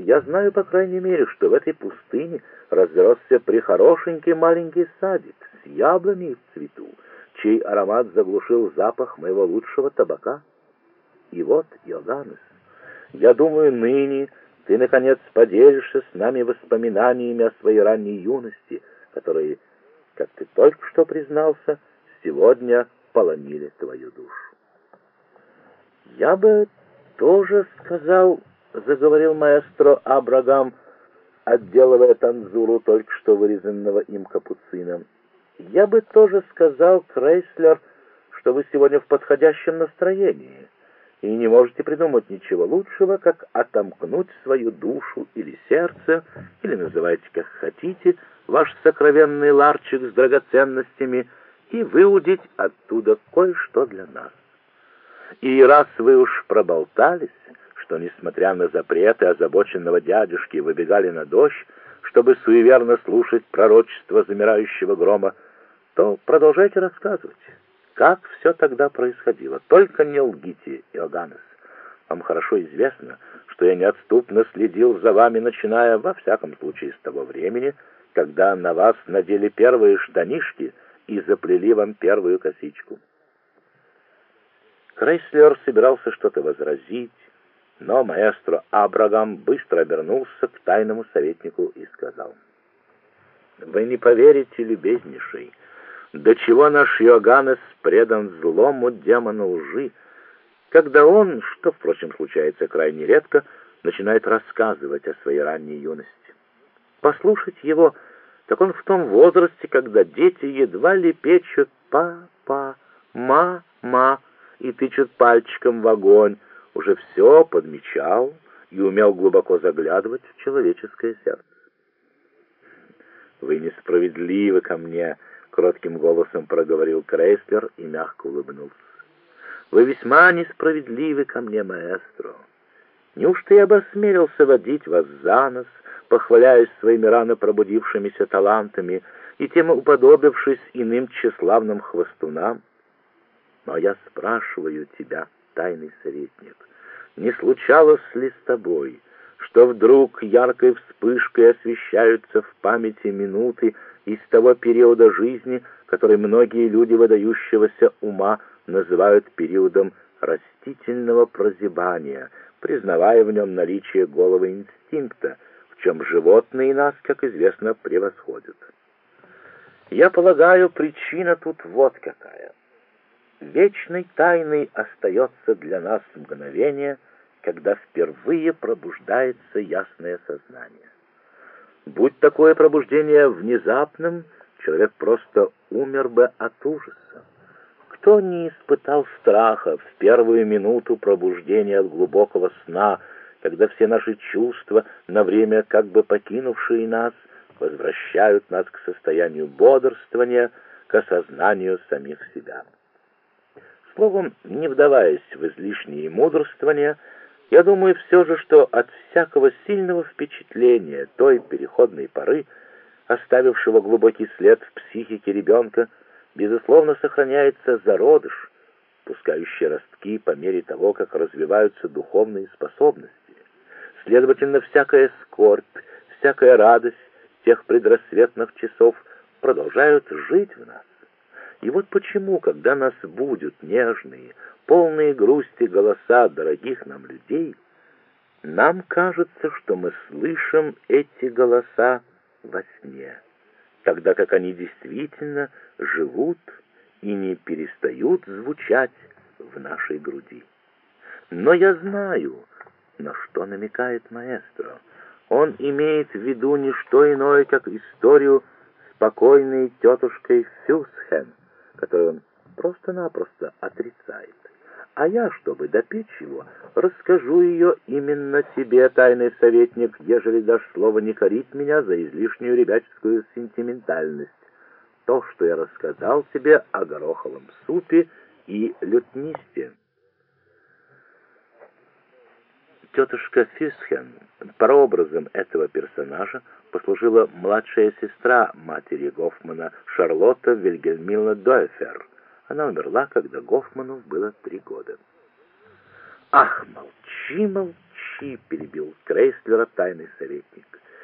Я знаю, по крайней мере, что в этой пустыне разросся прихорошенький маленький садик с яблонями в цвету, чей аромат заглушил запах моего лучшего табака. И вот, Иоганнес, я думаю, ныне ты, наконец, поделишься с нами воспоминаниями о своей ранней юности, которые, как ты только что признался, сегодня полонили твою душу. «Я бы тоже сказал, — заговорил маэстро Абрагам, отделывая танзуру только что вырезанного им капуцина, — я бы тоже сказал, Крейслер, что вы сегодня в подходящем настроении и не можете придумать ничего лучшего, как отомкнуть свою душу или сердце, или называйте как хотите, ваш сокровенный ларчик с драгоценностями, и выудить оттуда кое-что для нас. И раз вы уж проболтались, что, несмотря на запреты озабоченного дядюшки, выбегали на дождь, чтобы суеверно слушать пророчество замирающего грома, то продолжайте рассказывать, как все тогда происходило. Только не лгите, Иоганнес. Вам хорошо известно, что я неотступно следил за вами, начиная, во всяком случае, с того времени, когда на вас надели первые штанишки и заплели вам первую косичку. Крейслер собирался что-то возразить, но маэстро Абрагам быстро обернулся к тайному советнику и сказал: «Вы не поверите, любезнейший, до чего наш Иоганнес предан злому демону лжи, когда он, что, впрочем, случается крайне редко, начинает рассказывать о своей ранней юности. Послушать его, так он в том возрасте, когда дети едва лепечут «па-па», «ма-ма» и тычут пальчиком в огонь, уже все подмечал и умел глубоко заглядывать в человеческое сердце. «Вы несправедливы ко мне», — кротким голосом проговорил Крейслер и мягко улыбнулся. «Вы весьма несправедливы ко мне, маэстро. Неужто я бы осмелился водить вас за нос, похваляясь своими рано пробудившимися талантами и тем уподобившись иным тщеславным хвастунам? Но я спрашиваю тебя, тайный советник, не случалось ли с тобой, что вдруг яркой вспышкой освещаются в памяти минуты из того периода жизни, который многие люди выдающегося ума называют периодом растительного прозябания, признавая в нем наличие голого инстинкта, в чем животные нас, как известно, превосходят? Я полагаю, причина тут вот какая. Вечной тайной остается для нас мгновение, когда впервые пробуждается ясное сознание. Будь такое пробуждение внезапным, человек просто умер бы от ужаса. Кто не испытал страха в первую минуту пробуждения от глубокого сна, когда все наши чувства, на время как бы покинувшие нас, возвращают нас к состоянию бодрствования, к осознанию самих себя? Словом, не вдаваясь в излишние мудрствования, я думаю все же, что от всякого сильного впечатления той переходной поры, оставившего глубокий след в психике ребенка, безусловно, сохраняется зародыш, пускающий ростки по мере того, как развиваются духовные способности. Следовательно, всякая скорбь, всякая радость тех предрассветных часов продолжают жить в нас. И вот почему, когда нас будут нежные, полные грусти голоса дорогих нам людей, нам кажется, что мы слышим эти голоса во сне, тогда как они действительно живут и не перестают звучать в нашей груди. Но я знаю, на что намекает маэстро. Он имеет в виду не что иное, как историю с покойной тетушкой Фюсхен, которую он просто-напросто отрицает. А я, чтобы допечь его, расскажу ее именно тебе, тайный советник, ежели дашь слово не корить меня за излишнюю ребяческую сентиментальность. То, что я рассказал тебе о гороховом супе и лютнисте. Тетушка Фюсхен, прообразом этого персонажа, послужила младшая сестра матери Гофмана, Шарлотта Вильгельмина Дойфер. Она умерла, когда Гофману было 3 года. «Ах, молчи, молчи!» мечи», — перебил Крейслера тайный советник.